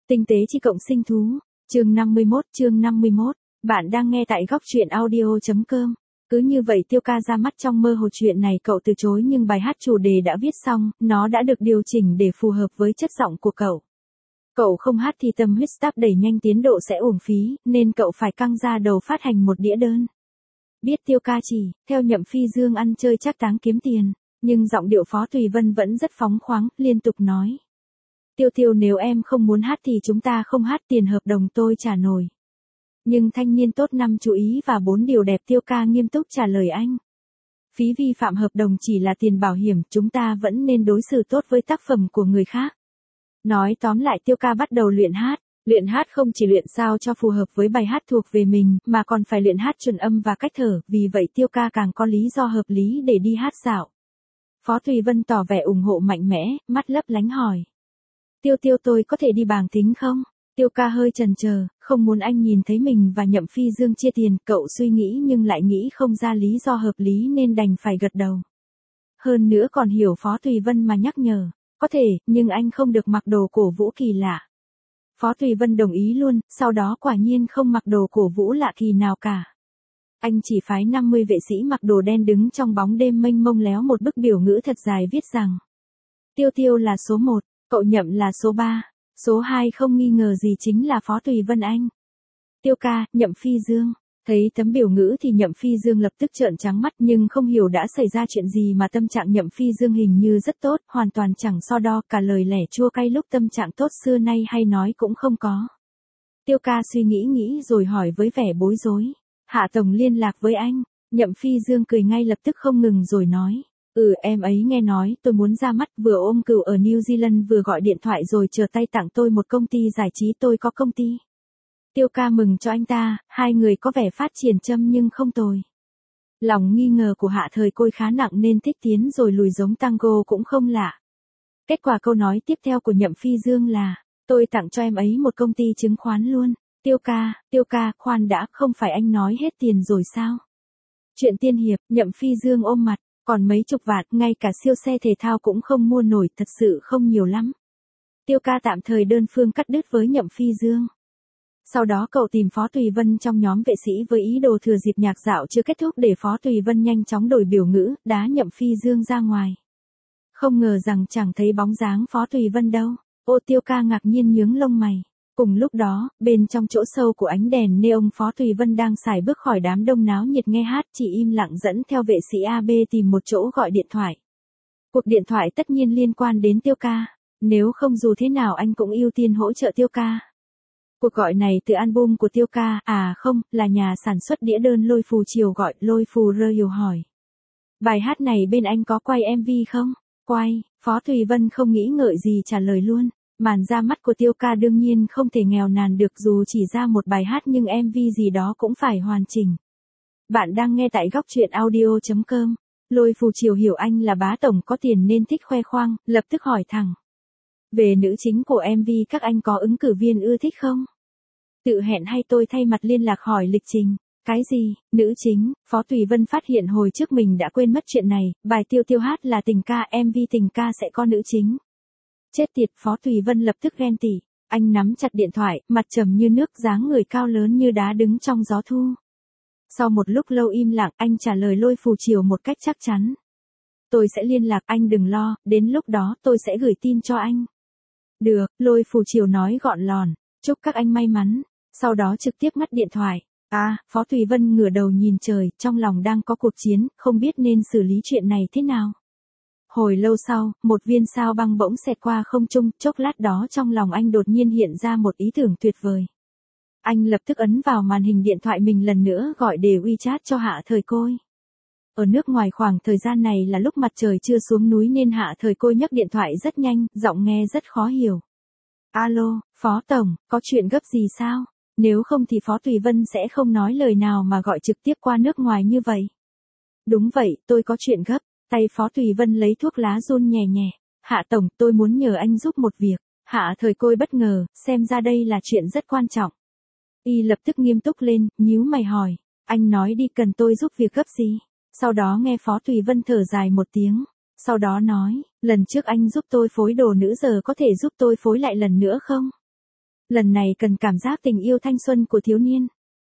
Tinh tế chi cộng sinh thú, chương 51, bạn đang nghe tại góc truyện audio.com. Cứ như vậy Tiêu Ca ra mắt trong mơ hồ. Chuyện này cậu từ chối nhưng bài hát chủ đề đã viết xong, nó đã được điều chỉnh để phù hợp với chất giọng của cậu. Cậu không hát thì tâm huyết start đẩy nhanh tiến độ sẽ uổng phí, nên cậu phải căng ra đầu phát hành một đĩa đơn. Biết Tiêu Ca chỉ, theo Nhậm Phi Dương ăn chơi trác táng kiếm tiền, nhưng giọng điệu Phó Tùy Vân vẫn rất phóng khoáng, liên tục nói. Tiêu nếu em không muốn hát thì chúng ta không hát, tiền hợp đồng tôi trả nổi. Nhưng thanh niên tốt 5 chú ý và 4 điều đẹp. Tiêu Ca nghiêm túc trả lời anh. Phí vi phạm hợp đồng chỉ là tiền bảo hiểm, chúng ta vẫn nên đối xử tốt với tác phẩm của người khác. Nói tóm lại Tiêu Ca bắt đầu luyện hát. Luyện hát không chỉ luyện sao cho phù hợp với bài hát thuộc về mình, mà còn phải luyện hát chuẩn âm và cách thở, vì vậy Tiêu Ca càng có lý do hợp lý để đi hát dạo. Phó Tùy Vân tỏ vẻ ủng hộ mạnh mẽ, mắt lấp lánh hỏi. Tiêu tôi có thể đi bảng tính không? Tiêu Ca hơi chần chờ, không muốn anh nhìn thấy mình và Nhậm Phi Dương chia tiền, cậu suy nghĩ nhưng lại nghĩ không ra lý do hợp lý nên đành phải gật đầu. Hơn nữa còn hiểu Phó Tùy Vân mà nhắc nhở, có thể, nhưng anh không được mặc đồ cổ vũ kỳ lạ. Phó Tùy Vân đồng ý luôn, sau đó quả nhiên không mặc đồ cổ vũ lạ kỳ nào cả. Anh chỉ phái 50 vệ sĩ mặc đồ đen đứng trong bóng đêm mênh mông léo một bức biểu ngữ thật dài viết rằng Tiêu là số 1, cậu Nhậm là số 3, số 2 không nghi ngờ gì chính là Phó Tùy Vân anh. Tiêu Ca, Nhậm Phi Dương. Thấy tấm biểu ngữ thì Nhậm Phi Dương lập tức trợn trắng mắt, nhưng không hiểu đã xảy ra chuyện gì mà tâm trạng Nhậm Phi Dương hình như rất tốt, hoàn toàn chẳng so đo, cả lời lẻ chua cay lúc tâm trạng tốt xưa nay hay nói cũng không có. Tiêu Ca suy nghĩ rồi hỏi với vẻ bối rối. Hạ tổng liên lạc với anh. Nhậm Phi Dương cười ngay lập tức không ngừng rồi nói. Em ấy nghe nói tôi muốn ra mắt, vừa ôm cừu ở New Zealand vừa gọi điện thoại rồi chờ tay tặng tôi một công ty giải trí, tôi có công ty. Tiêu Ca mừng cho anh ta, hai người có vẻ phát triển châm nhưng không tồi. Lòng nghi ngờ của Hạ Thời Côi khá nặng nên thích tiến rồi lùi giống tango cũng không lạ. Kết quả câu nói tiếp theo của Nhậm Phi Dương là, tôi tặng cho em ấy một công ty chứng khoán luôn. Tiêu ca, khoan đã, không phải anh nói hết tiền rồi sao? Chuyện tiên hiệp, Nhậm Phi Dương ôm mặt, còn mấy chục vạn, ngay cả siêu xe thể thao cũng không mua nổi, thật sự không nhiều lắm. Tiêu Ca tạm thời đơn phương cắt đứt với Nhậm Phi Dương. Sau đó cậu tìm Phó Tùy Vân trong nhóm vệ sĩ với ý đồ thừa dịp nhạc dạo chưa kết thúc để Phó Tùy Vân nhanh chóng đổi biểu ngữ, đá Nhậm Phi Dương ra ngoài. Không ngờ rằng chẳng thấy bóng dáng Phó Tùy Vân đâu. Tiêu Ca ngạc nhiên nhướng lông mày. Cùng lúc đó, bên trong chỗ sâu của ánh đèn neon, Phó Tùy Vân đang sải bước khỏi đám đông náo nhiệt nghe hát, chỉ im lặng dẫn theo vệ sĩ AB tìm một chỗ gọi điện thoại. Cuộc điện thoại tất nhiên liên quan đến Tiêu Ca, nếu không dù thế nào anh cũng ưu tiên hỗ trợ Tiêu Ca. Cuộc gọi này từ album của Tiêu Ca, không, là nhà sản xuất đĩa đơn Lôi Phù Chiều gọi. Lôi Phù Royal hỏi. Bài hát này bên anh có quay MV không? Quay, Phó Tùy Vân không nghĩ ngợi gì trả lời luôn. Màn ra mắt của Tiêu Ca đương nhiên không thể nghèo nàn được, dù chỉ ra một bài hát nhưng MV gì đó cũng phải hoàn chỉnh. Bạn đang nghe tại góc truyện audio.com. Lôi Phù Chiều hiểu anh là bá tổng có tiền nên thích khoe khoang, lập tức hỏi thẳng. Về nữ chính của MV các anh có ứng cử viên ưa thích không? Tự hẹn hay tôi thay mặt liên lạc hỏi lịch trình? Cái gì, nữ chính? Phó Tùy Vân phát hiện hồi trước mình đã quên mất chuyện này, bài Tiêu hát là tình ca, MV tình ca sẽ có nữ chính. Chết tiệt, Phó Tùy Vân lập tức ghen tị. Anh nắm chặt điện thoại, mặt trầm như nước, dáng người cao lớn như đá đứng trong gió thu. Sau một lúc lâu im lặng, anh trả lời Lôi Phù Chiều một cách chắc chắn. Tôi sẽ liên lạc, anh đừng lo, đến lúc đó tôi sẽ gửi tin cho anh. Được, Lôi Phù Chiều nói gọn lòn, chúc các anh may mắn. Sau đó trực tiếp ngắt điện thoại. Phó Tùy Vân ngửa đầu nhìn trời, trong lòng đang có cuộc chiến, không biết nên xử lý chuyện này thế nào. Hồi lâu sau, một viên sao băng bỗng xẹt qua không trung, chốc lát đó trong lòng anh đột nhiên hiện ra một ý tưởng tuyệt vời. Anh lập tức ấn vào màn hình điện thoại mình lần nữa gọi đề WeChat cho Hạ Thời Côi. Ở nước ngoài khoảng thời gian này là lúc mặt trời chưa xuống núi nên Hạ Thời Côi nhấc điện thoại rất nhanh, giọng nghe rất khó hiểu. Alo, Phó Tổng, có chuyện gấp gì sao? Nếu không thì Phó Tùy Vân sẽ không nói lời nào mà gọi trực tiếp qua nước ngoài như vậy. Đúng vậy, tôi có chuyện gấp. Tay Phó Tùy Vân lấy thuốc lá run nhẹ nhẹ. Hạ Tổng, tôi muốn nhờ anh giúp một việc. Hạ Thời Côi bất ngờ, xem ra đây là chuyện rất quan trọng. Y lập tức nghiêm túc lên, nhíu mày hỏi. Anh nói đi, cần tôi giúp việc gấp gì? Sau đó nghe Phó Tùy Vân thở dài một tiếng. Sau đó nói, lần trước anh giúp tôi phối đồ nữ giờ có thể giúp tôi phối lại lần nữa không? Lần này cần cảm giác tình yêu thanh xuân của thiếu niên.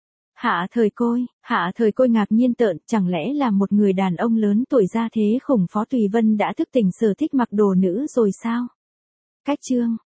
Hạ thời côi ngạc nhiên tợn, chẳng lẽ là một người đàn ông lớn tuổi ra thế khủng Phó Tùy Vân đã thức tỉnh sở thích mặc đồ nữ rồi sao? Cách chương